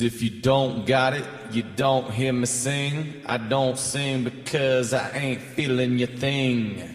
If you don't got it, you don't hear me sing. I don't sing because I ain't feeling your thing.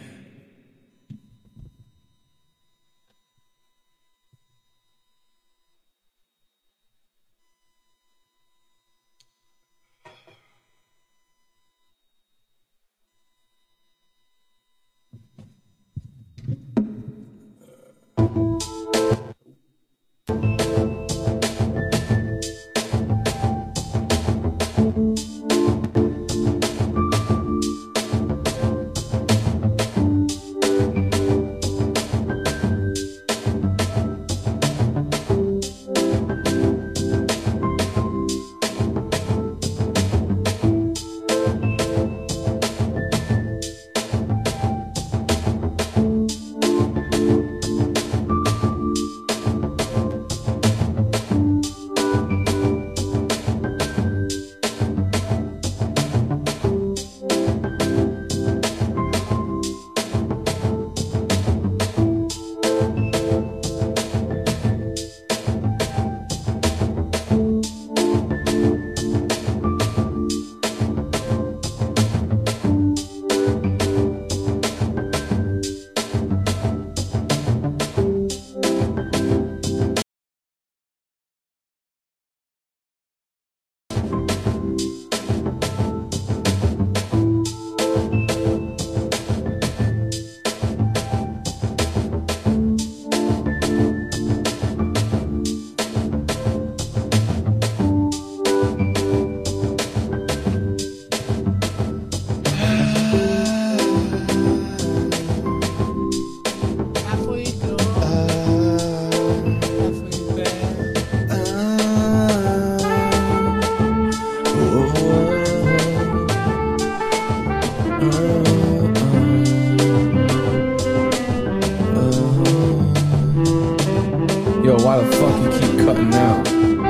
Yo, why the fuck you keep cutting out?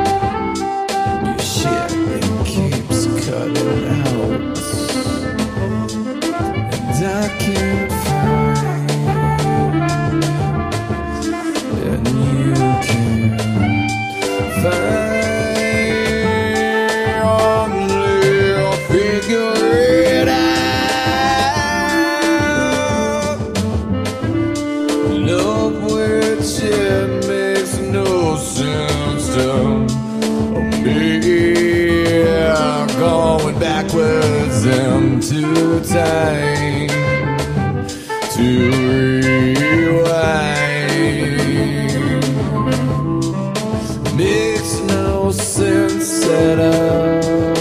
Your shit, it keeps cutting out. And I can't find, and you can't find, only I'll figure it out. Love which it makes no sense to me. I'm going backwards into time to rewind. Makes no sense at all.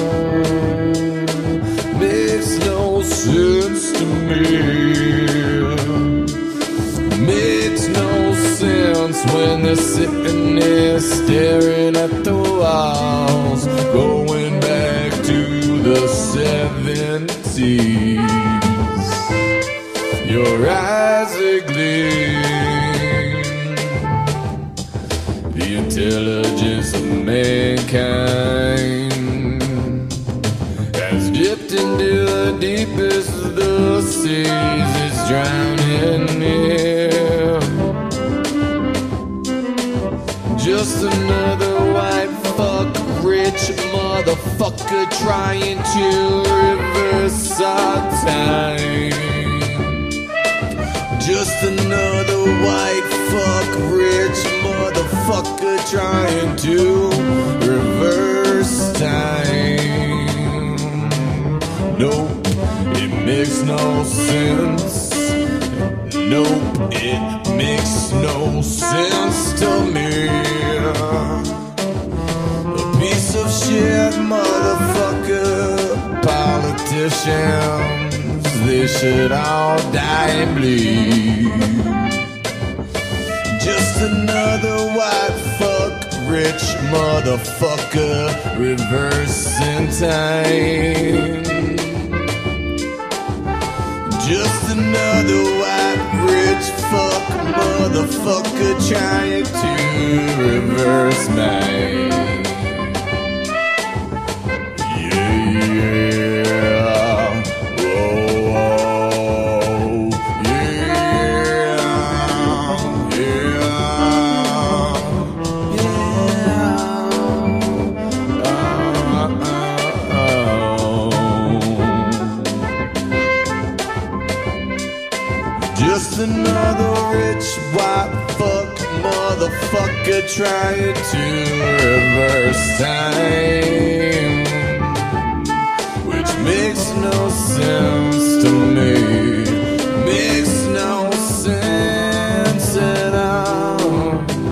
Makes no sense to me. Makes no sense when they're sitting there staring at the walls, going back to the 70s. Your eyes are gleam, the intelligence of mankind has dipped into the deepest of the seas. It's drowning in just another white fuck rich motherfucker trying to reverse our time. Just another white fuck rich motherfucker trying to reverse time. Nope, it makes no sense. Nope, it makes no sense to me. A piece of shit motherfucker politicians, they should all die and bleed. Just another white fuck rich motherfucker reversing time. Just another white rich fuck motherfucker trying to reverse mine. Yeah, whoa, yeah, yeah, yeah. Just another rich white fuck motherfucker trying to reverse time, which makes no sense to me. Makes no sense at all.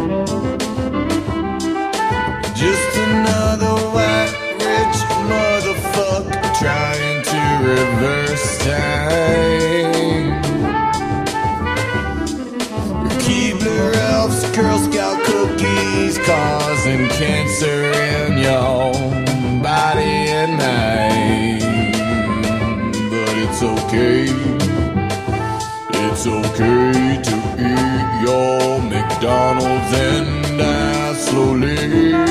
Just another white rich motherfucker trying to reverse time. Keebler Elves, Girl Scout cookies causing cancer in your body at night. But it's okay. It's okay to eat your McDonald's and die slowly.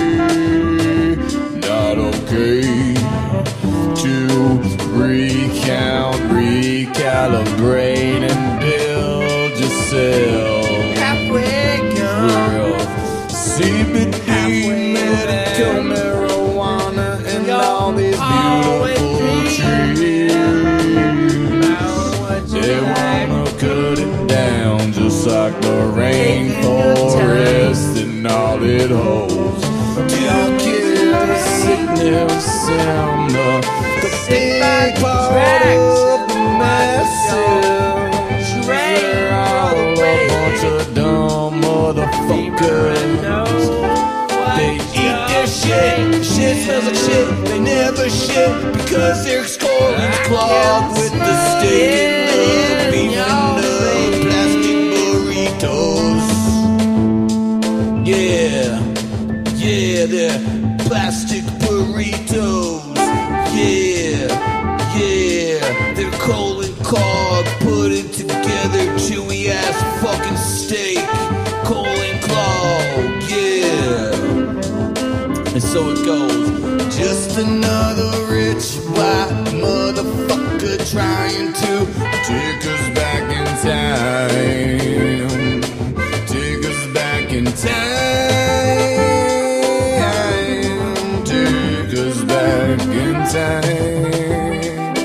Not okay to recount, recalibrate, and build yourself. Halfway gone. CBD, medical marijuana, and all these beautiful trees. They wanna cut it down just like the rainforest and all it holds. To kill the sickness and the big part of the massive. They're all a bunch of dumb motherfuckers. They eat their shit, shit smells like shit. They never shit because their skull is clogged with the steak and the beef and the plastic burritos. Yeah, yeah, they're plastic burritos. Yeah, yeah, they're colon cog put it together, chewy ass fucking steak, colon clog. Yeah. And so it goes. Just another rich white motherfucker trying to take us back in time. Take us back in time. Take us back in time.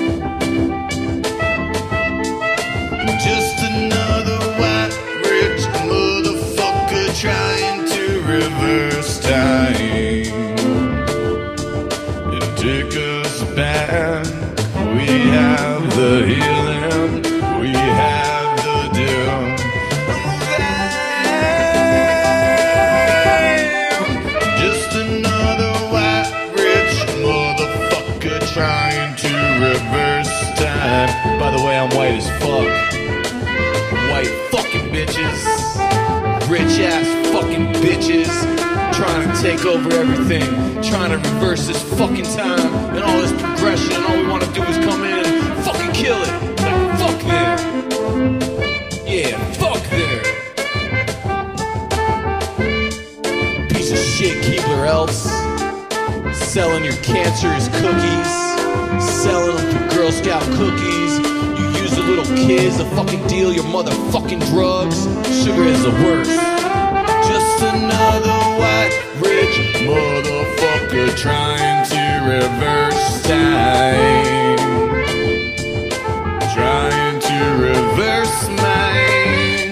Just another white rich motherfucker trying to reverse time. Take us back. We have the healing. We have the doom. Just another white rich motherfucker trying to reverse time. By the way, I'm white as fuck. White fucking bitches. Rich ass fucking bitches. Trying to take over everything, trying to reverse this fucking time and all this progression, and all we want to do is come in and fucking kill it. Like, fuck there. Yeah, fuck there. Piece of shit, Keebler Elves. Selling your cancerous cookies, selling them for Girl Scout cookies. You use the little kids to fucking deal your motherfucking drugs. Sugar is the worst. Just another white rich motherfucker trying to reverse time. Trying to reverse mine.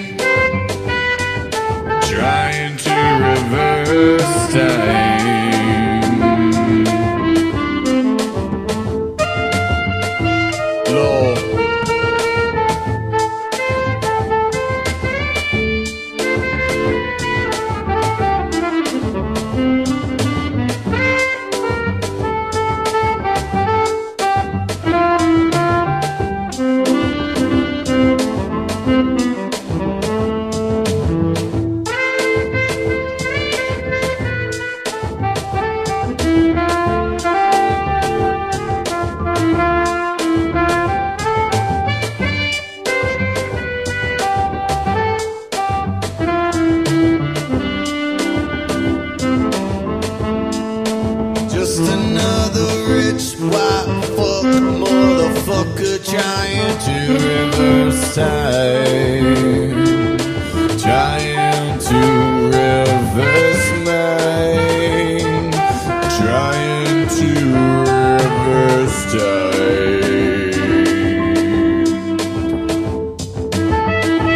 Trying to reverse time. Lord. trying to reverse time, trying to reverse mine, trying to reverse time.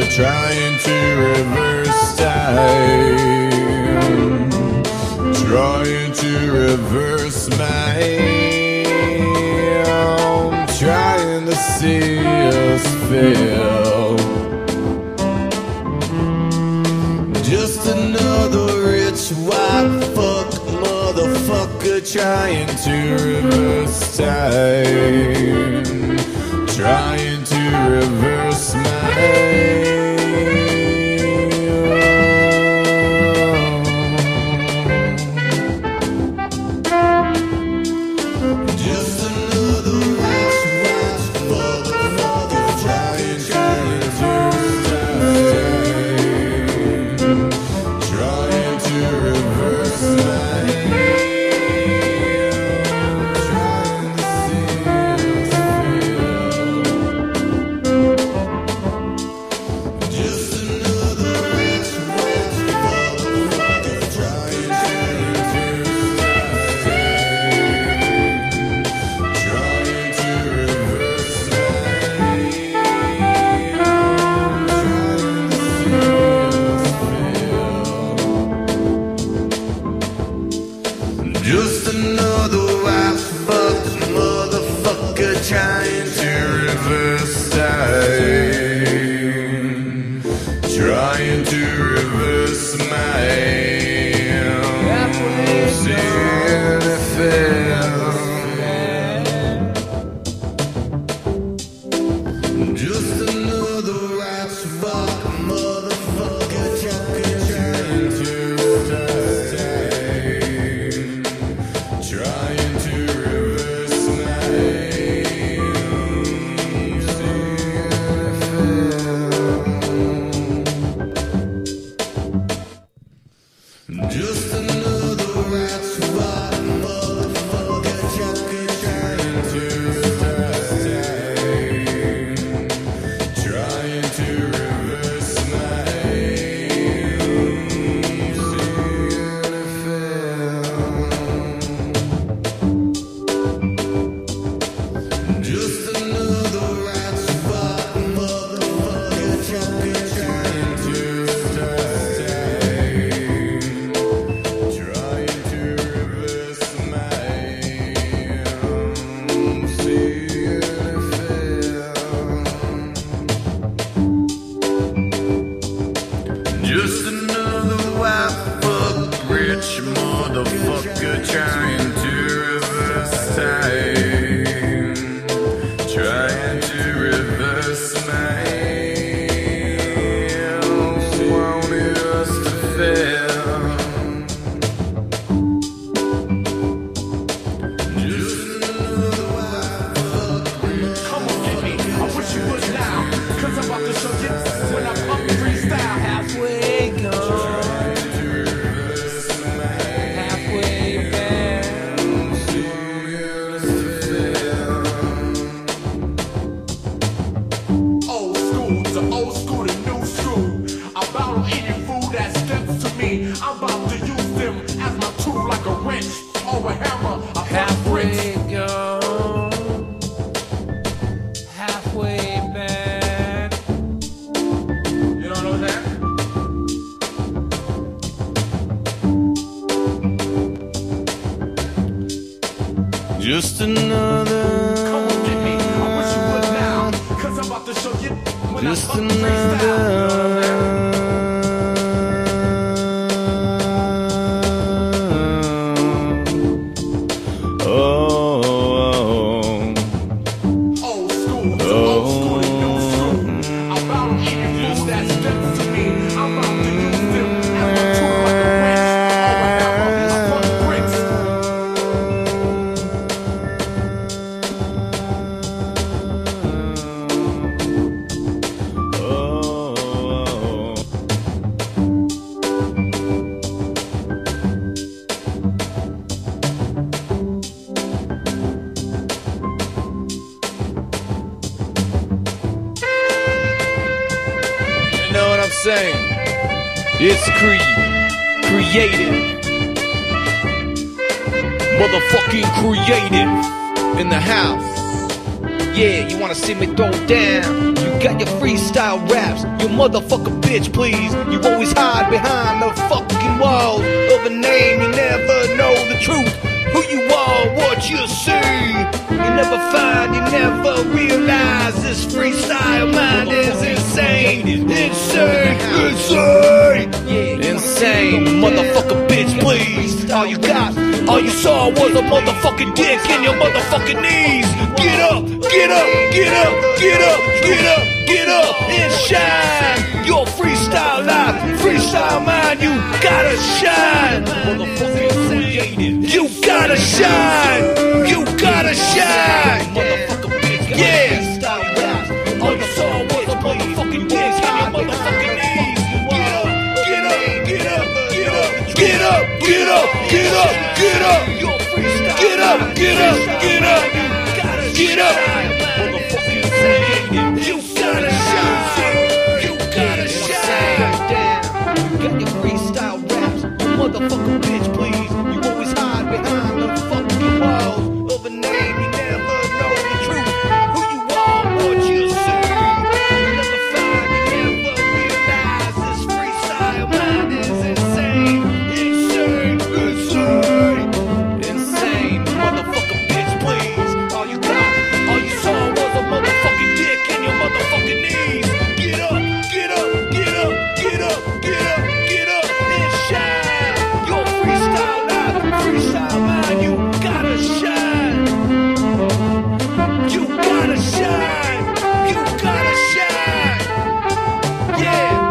trying to reverse time, trying to reverse mine, trying to see us fail. Just another rich white fuck motherfucker trying to reverse time, trying to reverse mine. Just another rich white motherfucker trying to reverse time, trying to reverse mine. Just another white fuck motherfucker trying to reverse time, trying to reverse mine. Seeing it fail. Just another white fuck motherfucker trying to reverse time, trying to reverse mine, seeing it fail. Just another rat spot motherfucker trying to reverse time, trying to reverse mine, seeing it fail. Just another rat spot motherfucker trying to reverse time, trying to reverse mine, seeing it fail. Just another white fuck rich motherfucker trying to reverse time, trying to reverse mine, wanting us to fail. Just another white fuck rich. Come on, get me. I wish you would now. Cause I'm about to show you when I'm up freestyle. Halfway gone, halfway back. Old school to old school to new school. I bow on any fool that steps to me. I'm about to use them as my tool like a wrench or a hammer. I punch bricks. Halfway gone, halfway back. You don't know that? Just another. Come on, get me. I wish you would now. Cause I'm about to show you when Just I'm up freestyle. You don't know that? Oh, Old school to old school to new school. I bow on any fool that steps to me. I'm about to use them as my tool like a wrench or a hammer. I punch bricks. you know what I'm saying? It's creative, motherfucking creative in the house. Yeah, you wanna see me throw down? You got your freestyle raps, you motherfucker bitch, please. You always hide behind the fucking walls of a name, you never know the truth. Who you are, what you see. You never find, you never realize this freestyle mind is insane. Insane, insane, insane. Motherfucker bitch, please. All you got, all you saw was a motherfucking dick in your motherfucking knees. Get up, get up, get up, get up, get up, get up and shine. Your freestyle life, freestyle mind, you gotta shine. Motherfucking created. You gotta shine. You gotta shine. Motherfucker bitch, yeah. All you saw was a motherfucking dick in your motherfucking knees. Get up, get up, get up, get up, get up, get up, get up, get up, get up, get up, get up, get up. Motherfucking created. You gotta shine. You gotta shine. You got your freestyle raps, you motherfucker bitch, please. You always hide behind the fucking walls of a name, you never know the truth. Who you are, what you see. You never find, you never realize this freestyle mind is insane. Insane, insane, insane. Motherfucker bitch, please. All you got, all you saw was a motherfucking dick in your motherfucking knees. Get up, get up, get up, get up, get up, get up and shine. Your freestyle life, freestyle mind, you gotta shine. You gotta shine. You gotta shine. Yeah.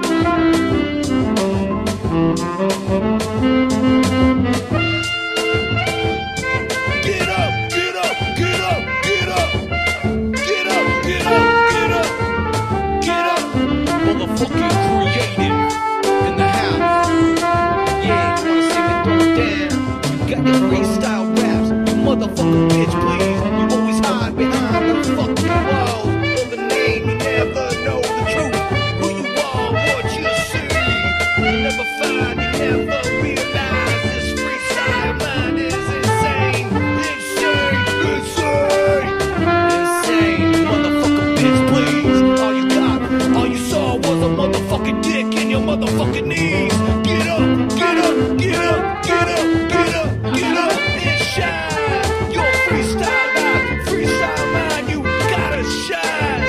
Get up, get up, get up, get up. Get up, get up, get up. Get up. Motherfucking creative in the house. Yeah, you wanna see me throw down? You got your freestyle raps, you motherfucker bitch, please. You always hide behind the fucking walls of a name, you never know the truth. Who you are, what you see. You never find, you never realize this freestyle mind is insane. Insane, insane, insane. Motherfucker bitch, please. All you got, all you saw was a motherfucking dick in your motherfucking knees. Get up, get up, get up, get up, get up, get up and shine. Your freestyle life, freestyle mind, you gotta shine.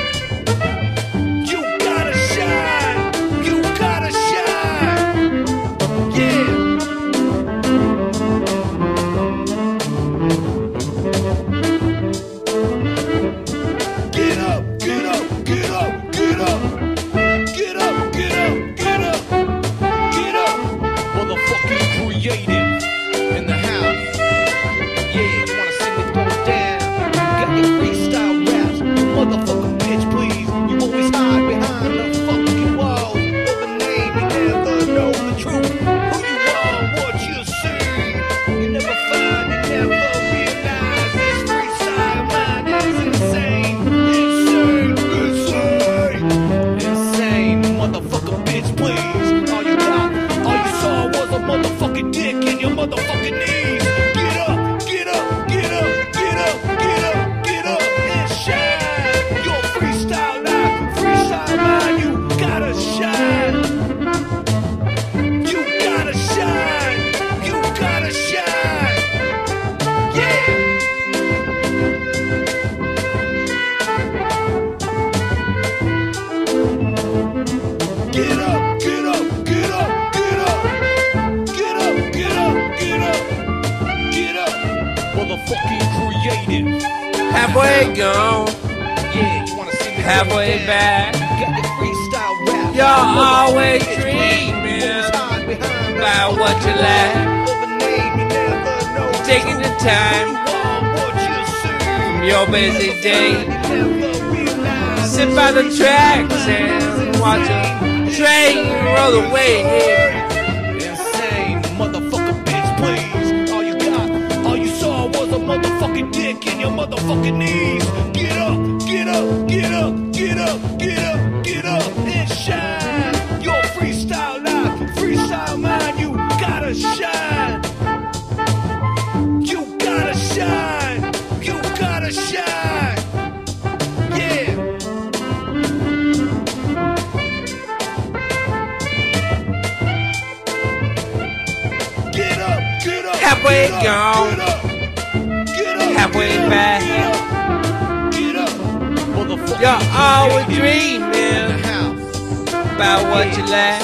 You gotta shine. You gotta shine. Yeah. Get up, get up, get up, get up. Get up, get up, get up, get up. Motherfucking creative in the house. Yeah, you wanna see me throw down? You got your freestyle raps, you motherfucking bitch, please. You always hide behind the fucking walls of a name, you never know the truth. Who you are, what you see. You never find, you never realize this freestyle mind is insane. Insane, insane, insane. Motherfucker bitch, please. All you got, all you saw was a motherfucking dick in your motherfucking knees. Get up, get up, get up, get up, get up, get up and shine. Your freestyle life, freestyle mind, you gotta shine. You gotta shine. You gotta shine. Yeah. Get up, get up, get up, get up. Get up, get up, get up, get up. Motherfucking creative. Halfway gone, Yeah, you wanna see me halfway throw down? back. Got your freestyle rap. Y'all always Motherfucking bitch, dreaming please. Always hide behind the about what you lack. of a name you never know. Taking the time Who you are, what you see. from your busy day. You never realize Sit by the tracks and watch a train roll away. insane, motherfucker bitch, please. All you got, all you saw was a motherfucking dick in your motherfucking knees. Get up, get up, get up, get up, get up, get up and shine. Your freestyle life, freestyle mind, you gotta shine. You gotta shine. You gotta shine. halfway gone, halfway back. You're always dreaming about what you lack.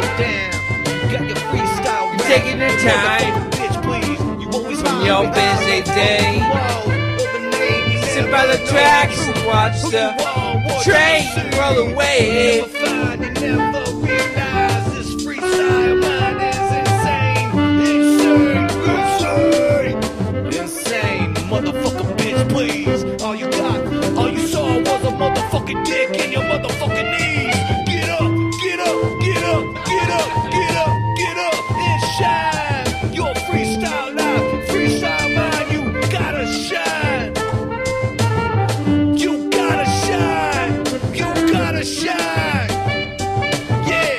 You're taking your time from your busy day. Sit by the tracks and watch the train roll away. Motherfucker, bitch, please. All you saw was a motherfucking dick in your motherfucking knees. Get up, get up, get up, get up, get up, get up and shine. Your freestyle life, freestyle mind, you gotta shine. You gotta shine. You gotta shine. Yeah.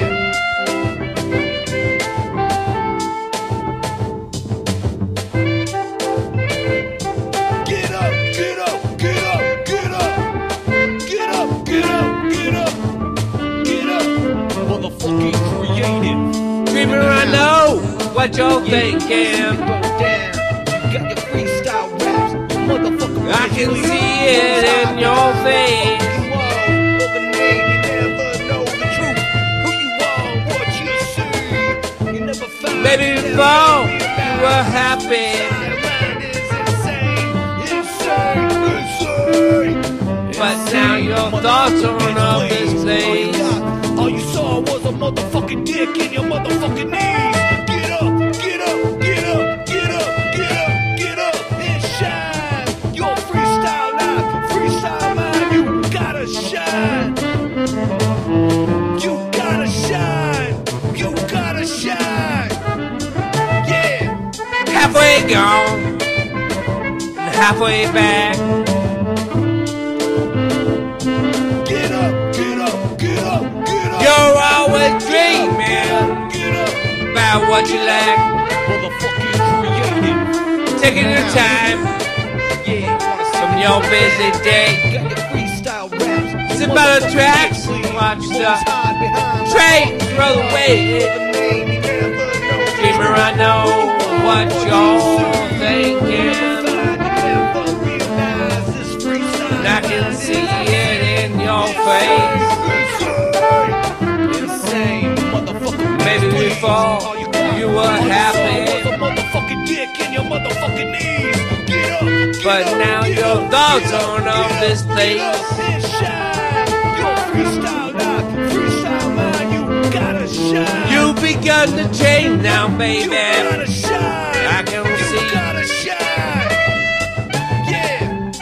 Get up, get up, get up, get up. Get up, get up, get up, get up. Motherfucking creative. Dreamer, I know what you're thinking. Go down. You got your freestyle raps. You motherfucker. I can see it in your face. You are of a name, you never know the truth. Who you are, what you see. You never found. Baby, before you were happy, but now your thoughts are on this place. All you saw was a motherfucking dick in your motherfucking knees. Get up, get up, get up, get up, get up, get up and shine. Your freestyle life, freestyle mind, you gotta shine. You gotta shine. You gotta shine. Yeah. Halfway gone, and halfway back. Get up, get up, get up, get up. You're always dreaming Get up. about what you lack. Motherfucking creative. Taking your time Yeah. from your busy day. Got your freestyle raps. Sit by the tracks and watch the train roll away. Dreamer, I know what you're thinking. And I can see it in your face. Insane, motherfucker. Maybe before you were happy, Motherfucking dick in your motherfucking knees. Get up, get but up, now get your up, thoughts get up, aren't get of up, this get place. up and shine. Your freestyle life, freestyle mind, you gotta shine. You've begun to change now, You baby. gotta shine. I can You see. gotta shine. Yeah.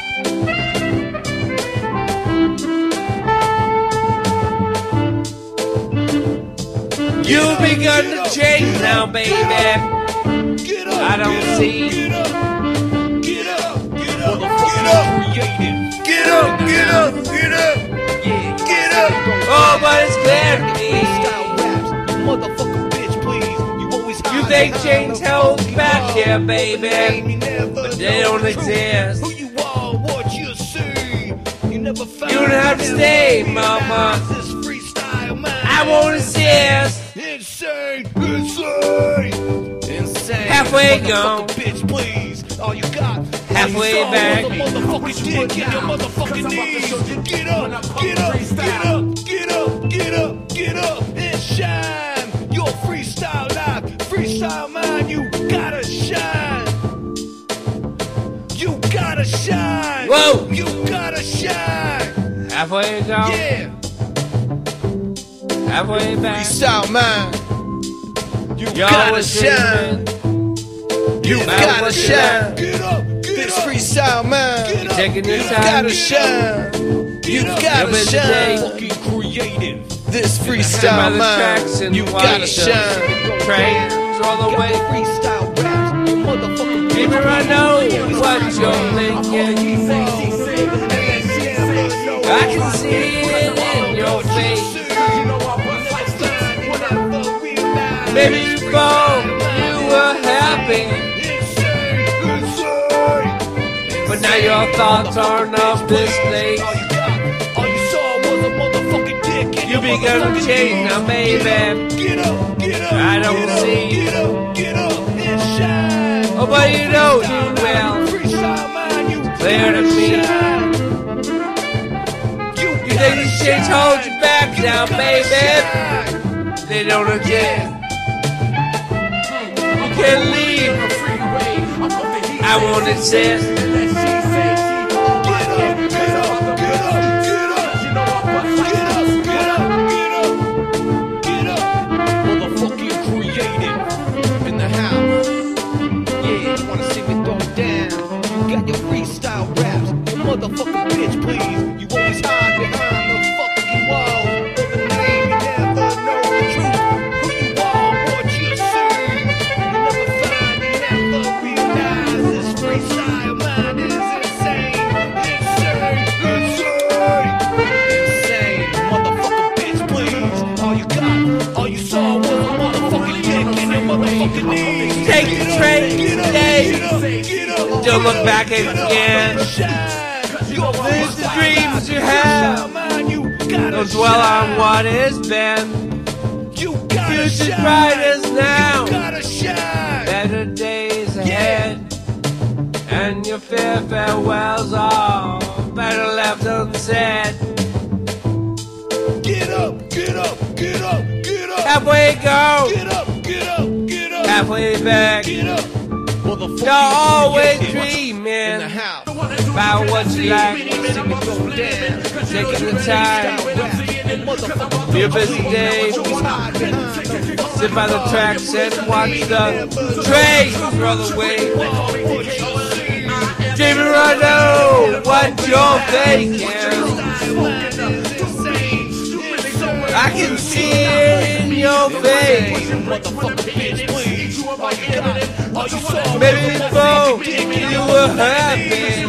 You've begun to change now, baby. Get up, I don't get up, see. Get up, get up, get up, get up, creative. Get up, get up, get up, Yeah, get up. Oh, but it's clear to me. freestyle raps, you motherfucker bitch, please. You always You hide think behind change the holds fucking back wall. here, But baby, you never but they know don't the truth. exist. Who you are, what you see. You never found. You don't have to stay, mama. This freestyle mind. I won't insist. Insane, insane, insane. Halfway Motherfucker, gone. bitch, please. All you got. Halfway all you saw back. was a motherfucking dick in your motherfucking knees. Get up, get up, get up, get up, get up, get up and shine. Your freestyle life, freestyle mind, you gotta shine. You gotta shine. Whoa. You gotta shine. Halfway gone, Yeah. halfway back. Freestyle mind. You You're gotta always shine. dreaming. You About gotta what you shine. like. Get up, get this freestyle mind. Get up, Taking your you time. gotta shine. You gotta Every shine. day. Fucking creative. This Sit by freestyle the tracks mind. and You watch gotta the shine. trains roll away. Freestyle raps. You motherfucker. Dreamer, I know what you're thinking. I can see it in your face. Maybe before you were happy, but now your thoughts aren't of this place. All you saw was a motherfucking dick in You your begun to motherfucking change knees. now, baby. Get up, get up, I don't get up, see. Get up, get up and shine. Oh, but you know you will. Clear to me. You think these shits hold you back now, baby? They don't exist. You can't leave. I won't exist. Motherfucking bitch, please. You always hide behind the fucking wall. Of a name you never know the truth. Who you are, what you see. You never find, you never realize this freestyle mind is insane. Insane. Motherfucking bitch, please. All you got, all you saw was a motherfucking dick in your motherfucking knees. Take the train today. Don't look back again. Lose the dreams you have. Don't dwell on what has been. Future's bright as now. Better days ahead. And your fair farewells are better left unsaid. Get up, get up, get up, get up. Halfway go. Get up, get up, get up. Halfway back. Get up. You're always dreaming about what you like. Taking the time. Your busy day. Sit by the tracks and watch the trains roll away. Dreaming right now what you're thinking. I can see it in your face. Maybe before you were happy,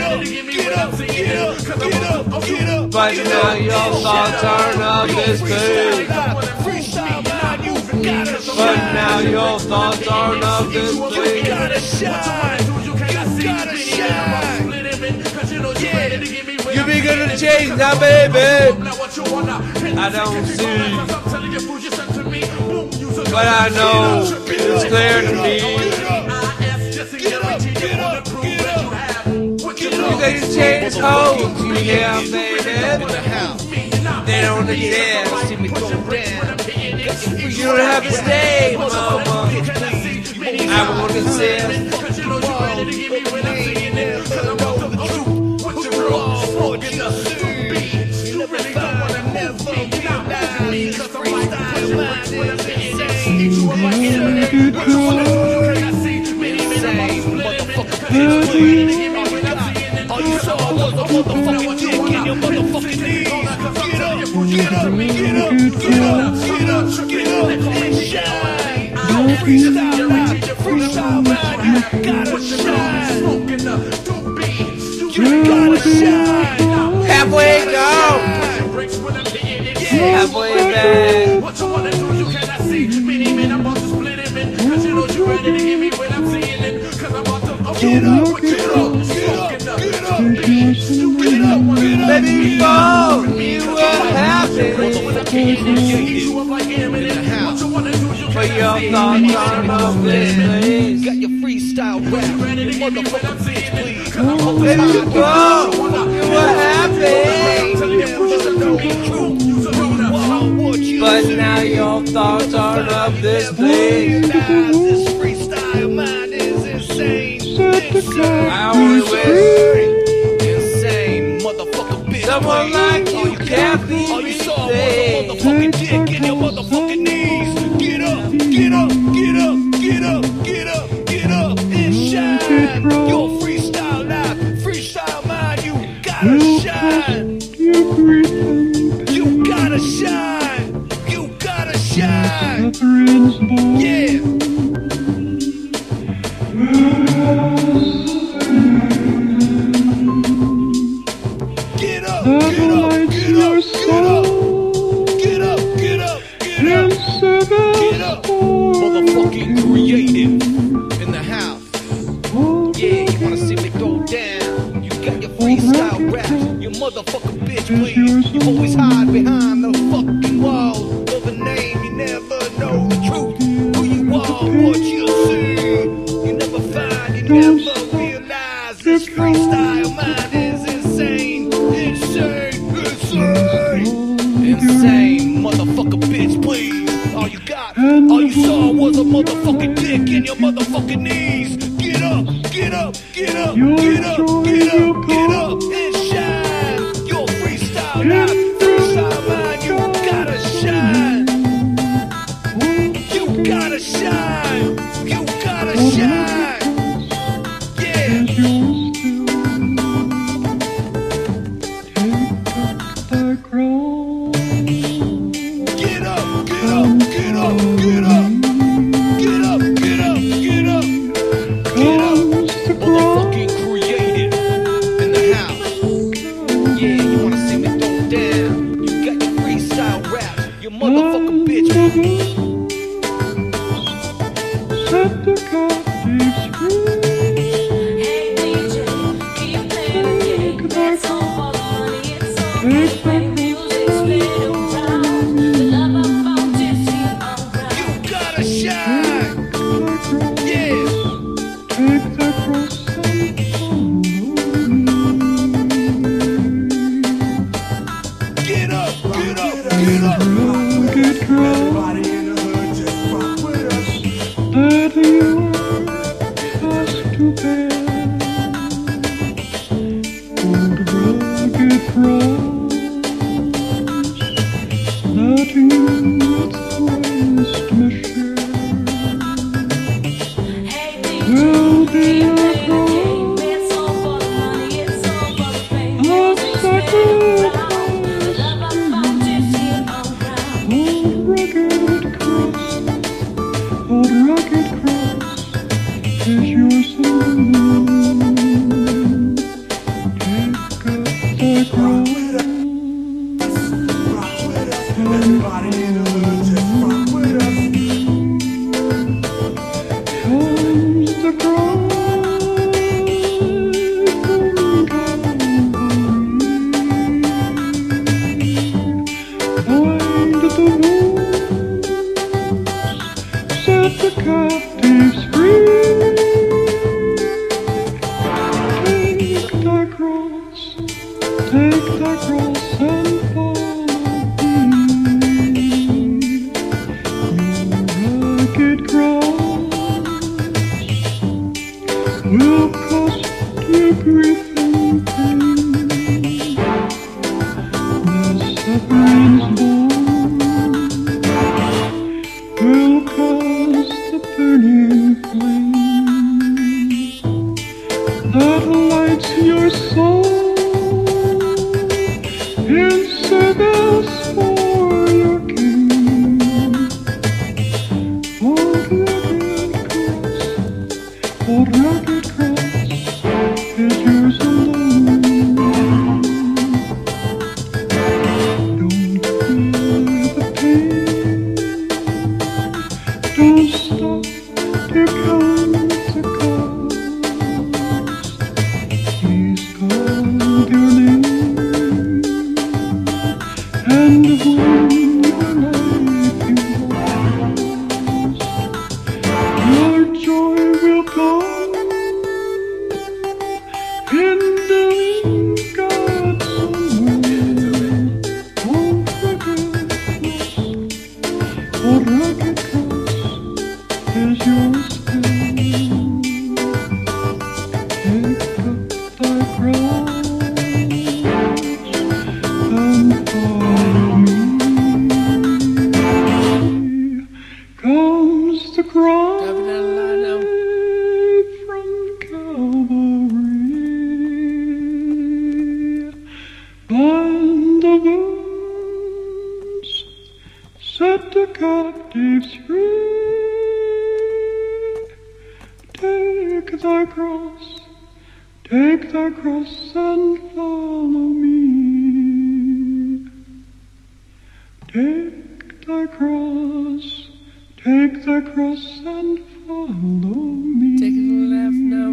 but now your thoughts aren't of this place. But now your thoughts aren't of this place. You be gonna change now, baby. I don't see, but I know it's clear to me. You can change hoes, yeah, baby. They don't exist. You don't have to stay, mama. I won't exist. All you saw was a motherfucking dick in your motherfucking knees. Get up, get up, get up, get up, get up, get up, and shine. Don't freestyle out, freestyle man, gotta shine. You gotta shine. Halfway go. Halfway back. What you wanna do, you cannot see. Many men, I'm about to split him in. Cause you know you ready to give me what I'm seeing it. Cause I'm about to get up, get up, get up, get up, get up, get up. Baby, before you were happy, but your thoughts aren't of this place. Got your freestyle rap, motherfucker, please. Baby, before you were happy, but now your thoughts aren't of this place. This freestyle mind is insane. I only wish Insane, motherfucker, bitch. someone like you can't be All you saw was a replaced. motherfucking dick in your motherfucking knees. Get up, get up, get up, get up, get up, get up, and shine. Your freestyle life, freestyle mind, you gotta shine. You gotta shine. You gotta shine. Yeah. Get up, get up, get up, get up. Get up, get up, get up. Get up. Motherfucking creative in the house. Yeah, you wanna see me go down. You got your freestyle raps. You motherfucking bitch, please. You always hide behind the fucking wall of a name you never know the truth. Who you are, what you see. You never find same motherfucker bitch, please. All you got, all you saw was a motherfucking dick in your motherfucking knees. Get up, get up, get up, get up, get up, get up and shine. Your freestyle life, freestyle mind, you gotta shine. You gotta shine. You gotta shine. Yeah. Get up, get up, get up, get up. Get up, get up, get up. Get up. Motherfucking creative in the house. Yeah, you wanna see me throw down? You got your freestyle rap, your motherfucking bitch. Set the captives free. Hey DJ, keep playing the game. That's all for the money. It's all play music, spin around. The love I found is here around. You gotta shine. Yeah. Take the cross and Get up, get up, get up. rugged cross Everybody in the hood just rock with us. that you has to bear. Old rugged cross that you twice measure. Hey DJ, Will keep be playing a the game. cross It's all for the money. It's all for the fame. of Music, spin around. sacrifice. The love I found is here around. Old rugged cross is your song. Take up the cross. Rock with us. Everybody in the hood just rock with us. Comes the cry from Calvary. Bind the wounds, set the captives free. Take the cross and follow me. Your rugged cross will cost you grief and pain. The sufferings born will cause the burning flame that lights your soul in service for your King. Old rugged cross is yours alone. Don't fear the pain. Don't stop to count the cost. He's called your name, and when your life you lost, your joy will come in doing God's own will. Old rugged cross is yours still. Take up thy cross and follow me. Comes the cry from Calvary. Bind the wounds, set the captives free. Take thy cross and follow me. Take thy cross and follow me. Take it to the left now.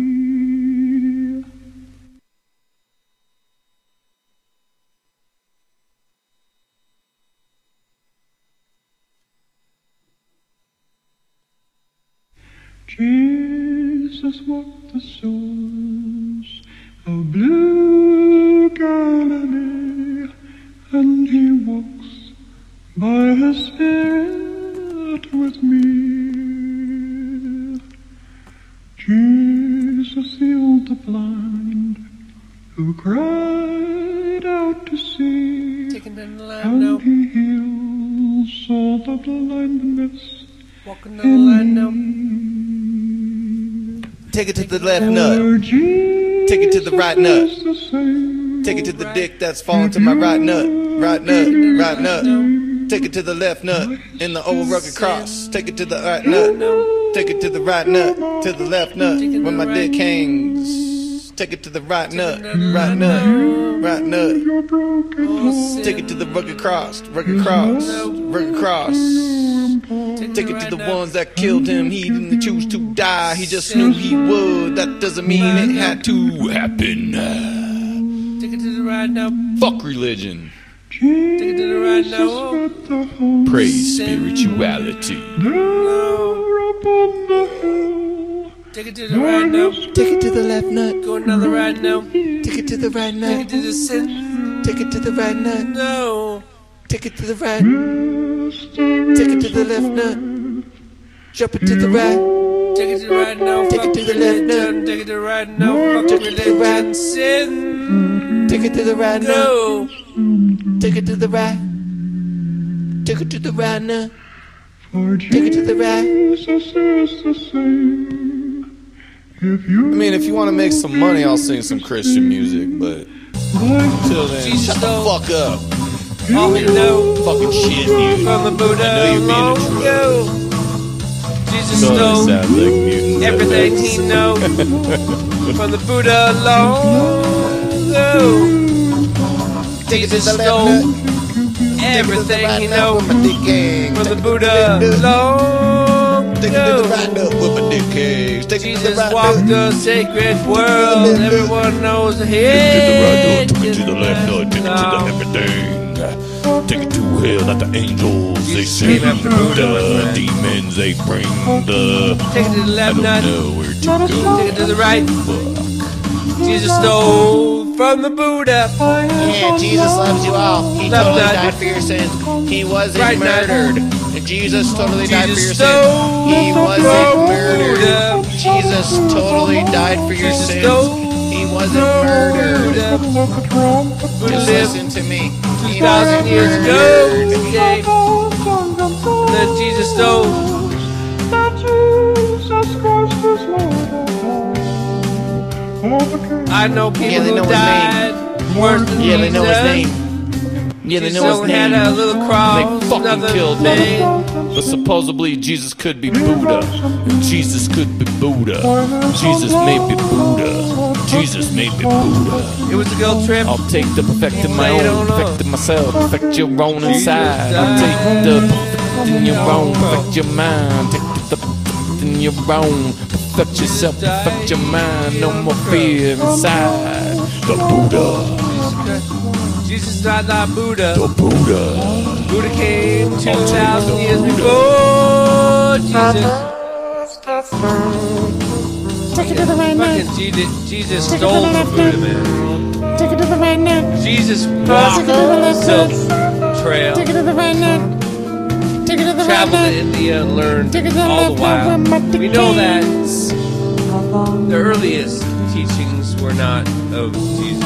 Jesus walked the shores of blue Galilee, and he walks by His Spirit with me. Jesus healed the blind who cried out to see, Taking down the line now. and He heals all the blindness Walking down the line now. Take it to the left nut. Take it to the right nut. Take it to the dick that's falling to my right nut. Right nut. Right nut. Take it to the left nut in the old rugged cross. Take it to the right nut. Take it to the right nut. To the left nut when my dick hangs. Take it to the right nut. Right nut. Right nut. Take it to the rugged cross. Rugged cross. Rugged cross. Take it to the ones that killed him. He didn't choose to die. He just knew he would. That doesn't mean it had to happen. Take it to the right now. Fuck religion. Take it to the right now. Praise spirituality. Take it to the right now. Take it to the left nut. Go another right now. Take it to the right Take nut. it to the sin. Take it to the right nut. No. Take it to the right. Take it to the left nut. Jump it to the right. Take it to the right now. Take it to the left religion. nut. Take it to the right now. Fuck Take it to the religion. right. Sin. Take it to the right nut. Go. Take it to the right. Take it to the right nut. Take it to the right. I mean, if you want to make some money, I'll sing some Christian music, but until then, Jesus shut the stole fuck up. all we know Fucking shit music. from the Buddha I know you're being a long troll. ago. Jesus So it stole sounds like mutant everything rednecks. he knows from the Buddha long ago. Take it to Jesus the left stole nut. everything he Nut knows with my dick hang. from the Take it to Buddha left nut. long Take it to the ago. right nut with my dick hang. Take it to the Jesus right walked nut. the sacred world. Everyone knows Take it to the right nut, take it to the left nut, take it to the everything. Take it to hell that the angels they Jesus sing, came after Buddha, my the friend. demons they bring, the Take it to the I left don't nut. know where to go. Take it to the right. Jesus stole from the Buddha. Yeah, Jesus loves you all. He Left totally nut. died for your sins. He wasn't Right nut. murdered. Jesus totally died for your Jesus sins. stole He wasn't from murdered. Buddha. Jesus totally died for your Jesus sins. stole He wasn't murdered. Buddha. Just lived listen to me. He 2,000 wasn't years ago. murdered. Okay. And then Jesus stole. I know people Yeah, they who know his died worse than Yeah, they know his Jesus. name. Yeah, they know Jesus his had a name. little cross. They fucking nothing killed him. big. But supposedly Jesus could be Buddha. And Jesus could be Buddha. Jesus may be Buddha. Jesus may be Buddha. It was a guilt trip. I'll take the perfecting my They own, don't know. perfecting myself, perfect your own inside. I'll take the perfecting your own, perfect your mind, take the perfecting your own, perfect yourself, perfect your mind, no more fear inside. The Buddha, Jesus died like Buddha. the Buddha. Buddha came take 2,000 the years Buddha. before Jesus. Take it to the right now. Fucking Jesus Take it to stole the from left Buddha, now. man. Take it to the right now. Jesus walked Take it to the the left Silk now. Trail, Take it to the right now. Take it to the right traveled to now. India and learned Take it to the all the left now. while. Where my We know dick that is. the earliest teachings were not of Jesus.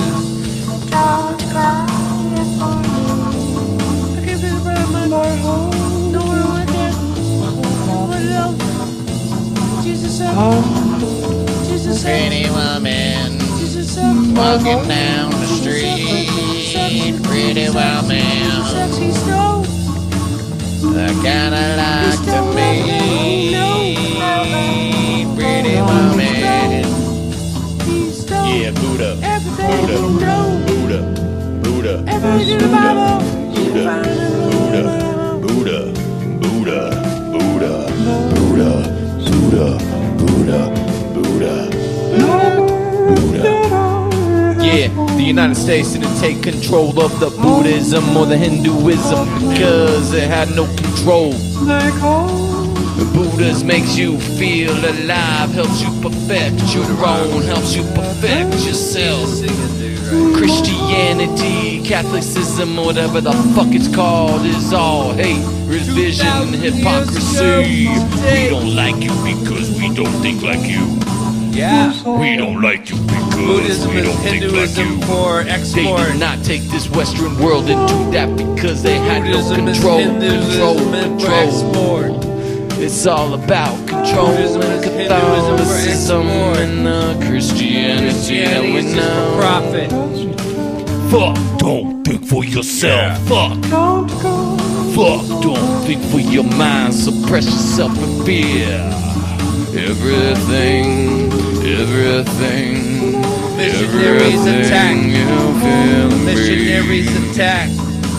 Pretty woman walking down the street. Pretty woman, the kind I like to meet. Pretty woman. Yeah, Buddha, Buddha, Buddha, Buddha, Buddha, Buddha, Buddha, Buddha, Buddha, Buddha, Buddha, Buddha, Buddha. Yeah, the United States didn't take control of the Buddhism or the Hinduism because it had no control. The Buddhas makes you feel alive, helps you perfect your own, helps you perfect yourself. Christianity, Catholicism, or whatever the fuck it's called, is all hell. division and hypocrisy. We don't like you because we don't think like you. Yeah. We don't like you because Buddhism we is don't think like Hinduism you. for They export. did not take this Western world and do that because they had no Buddhism is control. Hinduism and for export. It's all about control Buddhism and is Hinduism for Catholicism export. and Christianity that we Christianity is just for know. profit. Fuck, don't think for yourself. Fuck, Don't go. fuck, don't think for your mind. Suppress yourself in fear. Everything, everything, Missionaries attack. everything you feel in me. Missionaries attack.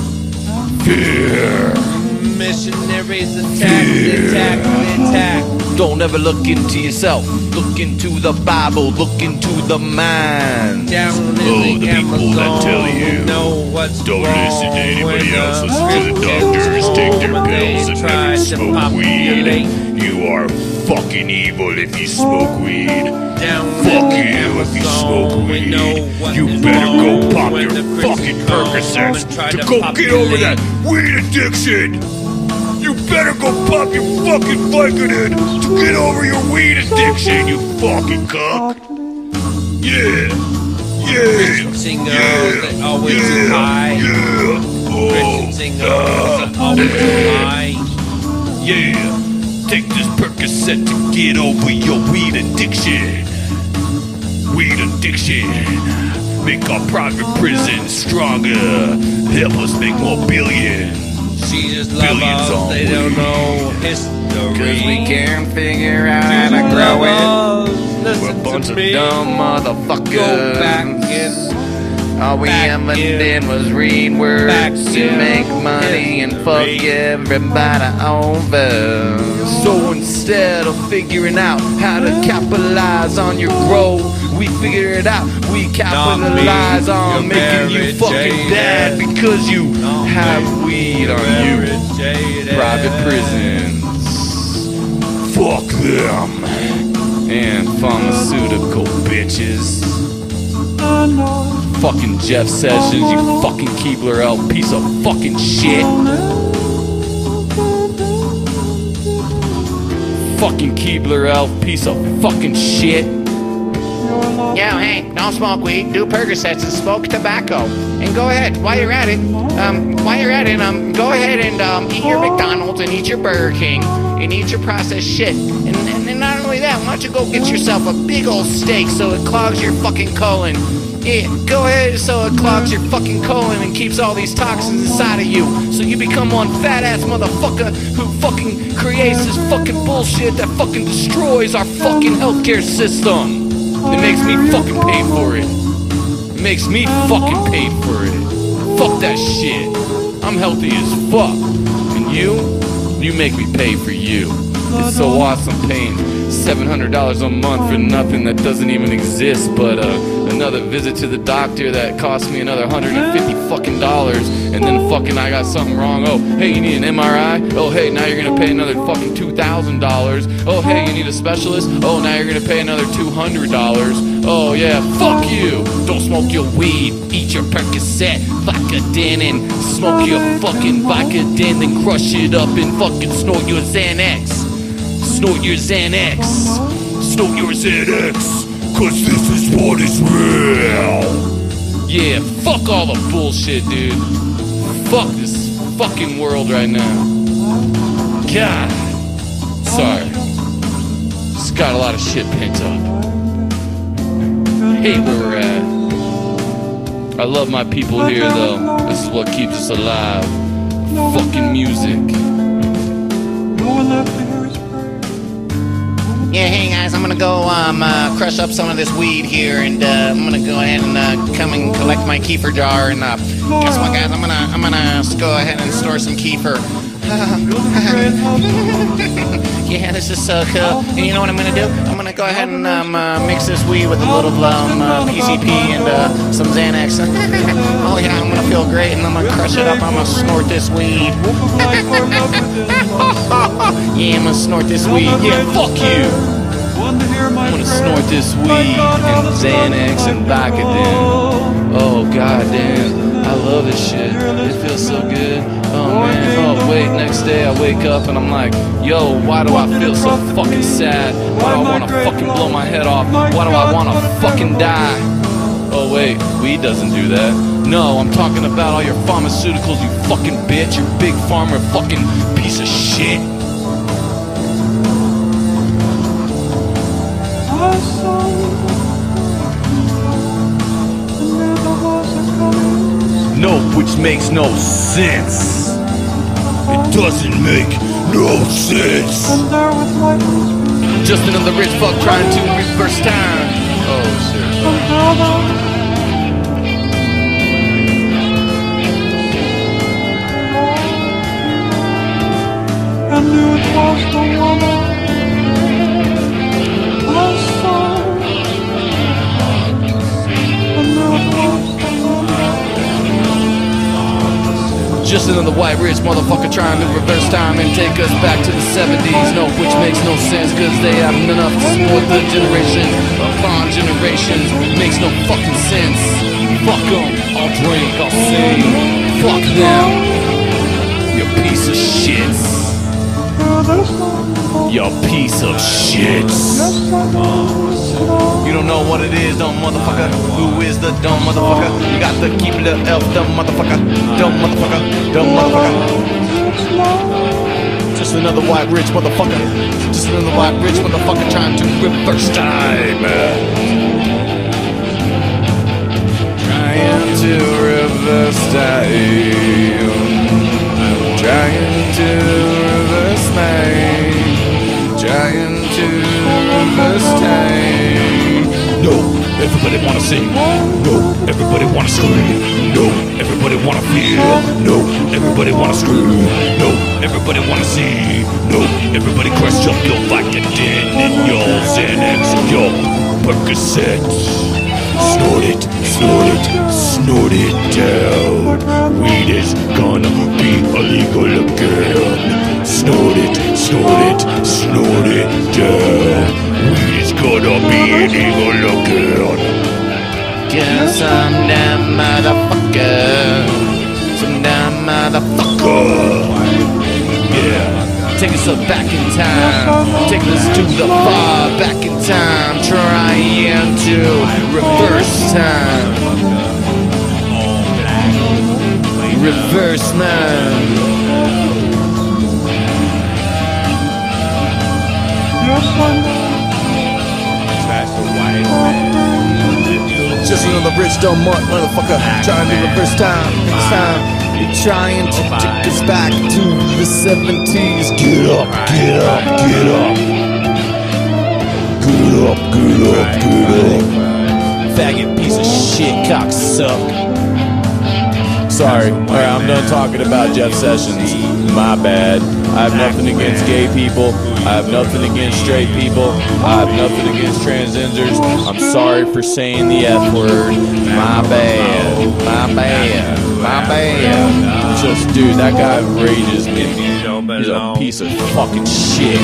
Fear. Missionaries attack. They attack. They attack. Don't ever look into yourself. Look into the Bible. Look into the mind. Down in Oh, the people that Amazon, tell you, we know what's don't wrong listen to anybody when else. the Listen to the doctors. Take their home pills and they try never to smoke populate. weed. You are fucking evil if you smoke weed. Down Fuck in you if you Amazon, smoke we weed. know what You is better wrong go pop when your the fucking Christians come Percocets and try to to go get over populate. that weed addiction. You better go pop your fucking Vicodin to get over your weed addiction, you fucking cuck. Yeah. Yeah. Christian singers that always too high. Yeah. Christian singers that always too high. Yeah. Take this Percocet to get over your weed addiction. Weed addiction. Make our private prisons stronger. Help us make more billions. She just love Billions us, on they don't weed. know history. Cause we can't figure out how to grow it. We're a Listen bunch to of me. Dumb motherfuckers. Go back in. All we back ever in. did was read words Back to in. make money and fuck History. everybody over. So instead of figuring out how to capitalize on your growth, we figure it out. We capitalize on You're making you very fucking jaded. bad because you Not have me. weed on Very you. jaded. Private prisons. Fuck them. And pharmaceutical bitches. I know Fucking Jeff Sessions, you fucking Keebler Elf piece of fucking shit. Fucking Keebler Elf piece of fucking shit. Yo, hey, don't smoke weed, do Percocets and smoke tobacco. And go ahead, while you're at it, go ahead and eat your McDonald's and eat your Burger King and eat your processed shit. And not only that, why don't you go get yourself a big old steak so it clogs your fucking colon. Yeah, go ahead so it clogs your fucking colon and keeps all these toxins inside of you. So you become one fat ass motherfucker who fucking creates this fucking bullshit that fucking destroys our fucking healthcare system. It makes me fucking pay for it. It makes me fucking pay for it. Fuck that shit. I'm healthy as fuck. And you make me pay for you. It's so awesome paying $700 a month for nothing that doesn't even exist, but another visit to the doctor that cost me another $150 fucking dollars, and then fucking I got something wrong. Oh, hey, you need an MRI? Oh, hey, now you're gonna pay another fucking $2,000. Oh, hey, you need a specialist? Oh, now you're gonna pay another $200. Oh, yeah, fuck you. Don't smoke your weed, eat your Percocet, Vicodin, and smoke your fucking Vicodin, then crush it up and fucking snort your Xanax. Snort your Xanax. Snort your Xanax. Cause this is what is real. Yeah, fuck all the bullshit, dude. Fuck this fucking world right now. God. Sorry. Just got a lot of shit pent up. Hate where we're at. I love my people here, though. This is what keeps us alive. Fucking music. no one left to hear his prayer. Yeah, hey guys, I'm gonna go crush up some of this weed here, and I'm gonna go ahead and come and collect my kefir jar. And guess what, guys? I'm gonna go ahead and store some kefir. Yeah, this is so cool. And you know what I'm gonna do? I'm gonna go ahead and mix this weed with a little PCP and some Xanax. Oh yeah, I'm gonna feel great, and I'm gonna crush it up. I'm gonna snort this weed. Yeah, I'm gonna snort this weed. Yeah, fuck you. I'm gonna snort this weed and Xanax and Vicodin. Oh goddamn, I love this shit. It feels so good. Oh man. Oh wait, next day I wake up and I'm like, yo, why do I feel so fucking sad? Why do I wanna fucking blow my head off? Why do I wanna fucking die? Oh wait, weed doesn't do that. No, I'm talking about all your pharmaceuticals, you fucking bitch, you big pharma fucking piece of shit. No, which makes no sense. It doesn't make no sense. Just another rich fuck trying to reverse time. Oh, seriously. I knew it was the woman I saw. I knew it was the Just another white rich motherfucker trying to reverse time and take us back to the 70s. No, which makes no sense, cause they haven't enough to support the generation upon generations. Makes no fucking sense. Fuck them, I'll drink, I'll sing. Fuck them, you piece of shits. You piece of shits. You don't know what it is, dumb motherfucker. Who is the dumb motherfucker? You got to keep the F, dumb motherfucker. Dumb motherfucker, dumb motherfucker. Just another white rich motherfucker. Just another white rich motherfucker trying to reverse time. Trying to reverse time. Trying to reverse time. Trying to reverse time. No, everybody wanna sing. No, everybody wanna scream. No, everybody wanna feel. No, everybody wanna scream. No, everybody wanna see. No, everybody crush up your Vicodin and your Xanax and your Percocet. Snort it, snort it, snort it down. Weed is gonna be illegal again. Snort it, snort it, snort it down. Weed is gonna be illegal again. Guess I'm that motherfucker. Some damn motherfucker. Yeah. Take us up back in time. Take us to the far back in time. Trying to reverse time. Reverse man. Just another rich dumb motherfucker trying to reverse time. This time. You're trying to take us back to the 70s. Get up, get up, get up. Get up, get up, get up. Faggot piece of shit cocksuck. Sorry, alright, I'm done talking about Jeff Sessions. My bad. I have nothing against gay people. I have nothing against straight people. I have nothing against transgenders. I'm sorry for saying the F word. My bad. My bad. My bad. Just, dude, that guy rages me. He's a piece of fucking shit.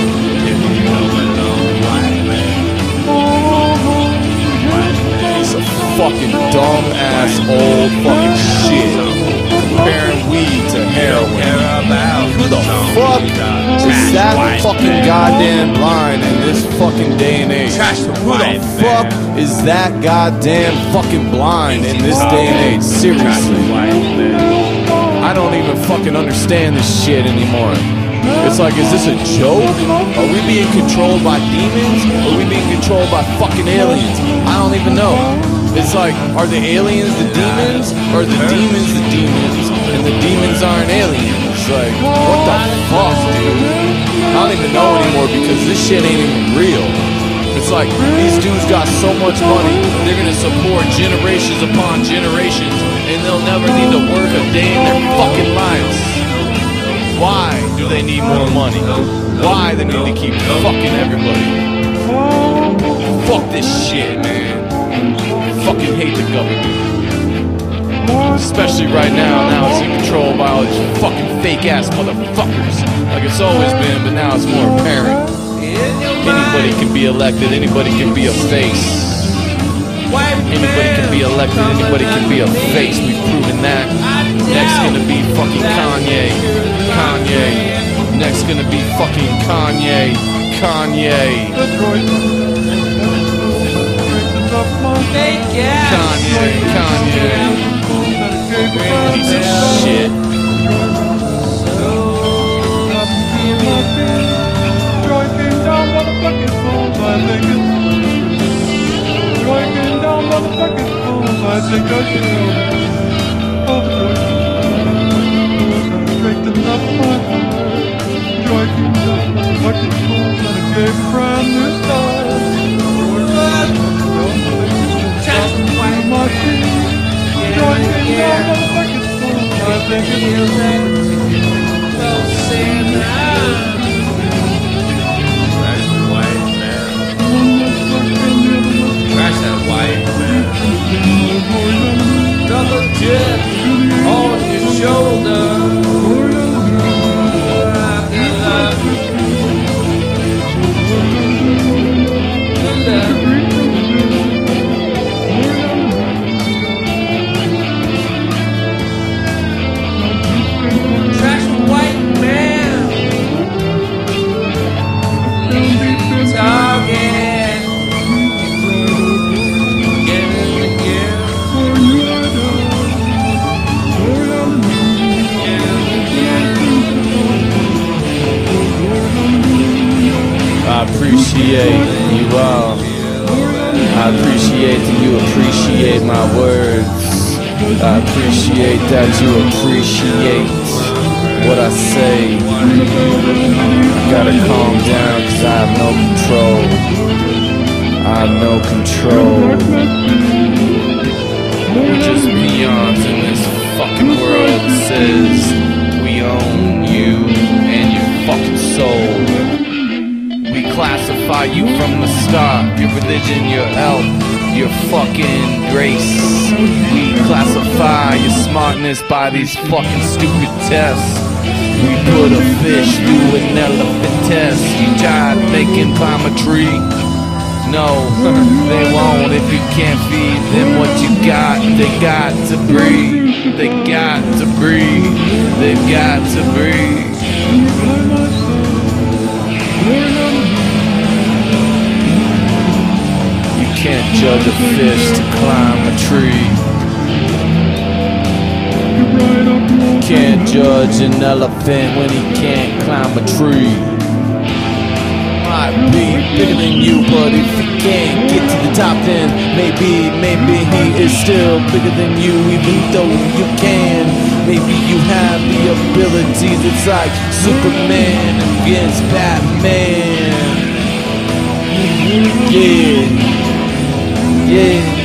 He's a fucking dumb ass old fucking shit. Comparing weed to heroin. Who the fuck is that fucking goddamn blind in this fucking day and age? Who the fuck is that goddamn fucking blind in this day and age? Seriously. I don't even fucking understand this shit anymore. It's like, is this a joke? Are we being controlled by demons? Are we being controlled by fucking aliens? I don't even know. It's like, are the aliens the demons? Or are the demons the demons? And the demons aren't aliens? Like, what the fuck, dude? I don't even know anymore because this shit ain't even real. It's like, these dudes got so much money, they're gonna support generations upon generations, and they'll never need to work a day in their fucking lives. Why do they need more money? Why they need to keep fucking everybody? Fuck this shit, man. Fucking hate the government. Especially right now it's in control by all these fucking fake ass motherfuckers. Like it's always been, but now it's more apparent. Anybody can be elected, anybody can be a face. Anybody can be elected, anybody can be a face. We've proven that. Next gonna be fucking Kanye. Next gonna be fucking Kanye. Kanye. Fake ass. Kanye. Piece of shit. Striking down motherfucking fools, I think it's striking down motherfucking fools, I think I should. Straighten up my heart. Striking down motherfucking fools, and I gave a brand new style. My feet. Striking down motherfucking fools, I think it's Crash that white man. Double dip on your shoulder. Trash white man. Target. I appreciate you all. I appreciate that you appreciate my words. I appreciate that you appreciate what I say. I gotta calm down cause I have no control. I have no control. We're just peons in this fucking world that says we own you and your fucking soul. We classify you from the start, your religion, your health, your fucking race. We classify your smartness by these fucking stupid tests. We put a fish through an elephant test. You tried making climb a tree? No, they won't if you can't feed them what you got. They got to breathe. They got to breathe. They've got to breathe. You can't judge a fish to climb a tree. Can't judge an elephant when he can't climb a tree. Might be bigger than you, but if he can't get to the top, then maybe he is still bigger than you, even though you can. Maybe you have the abilities, it's like Superman against Batman. Yeah, yeah.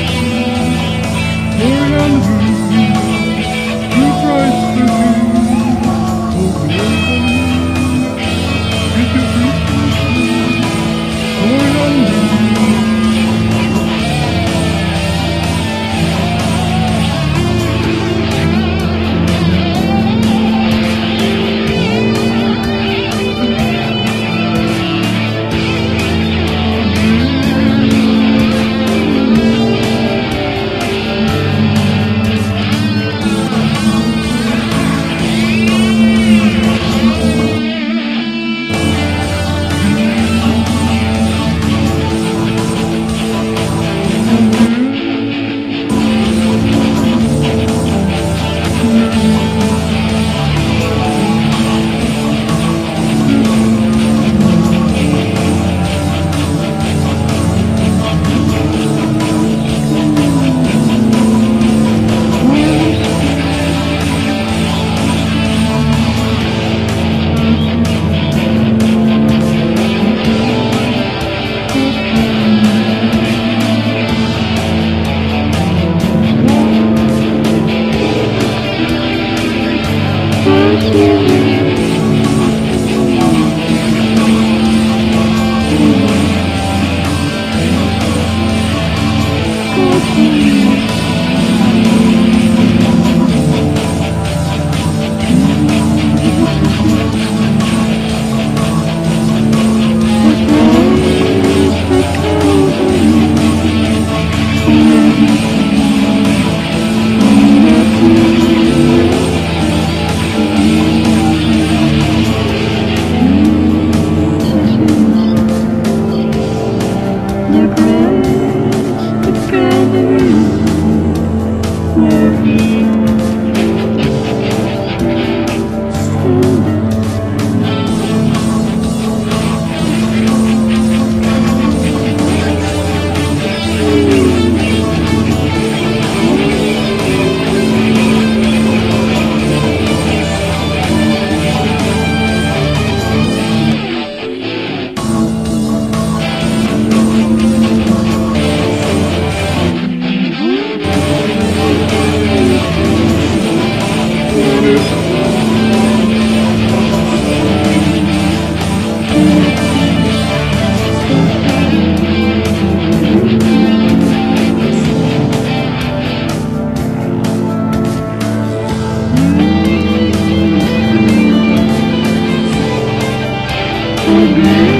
will be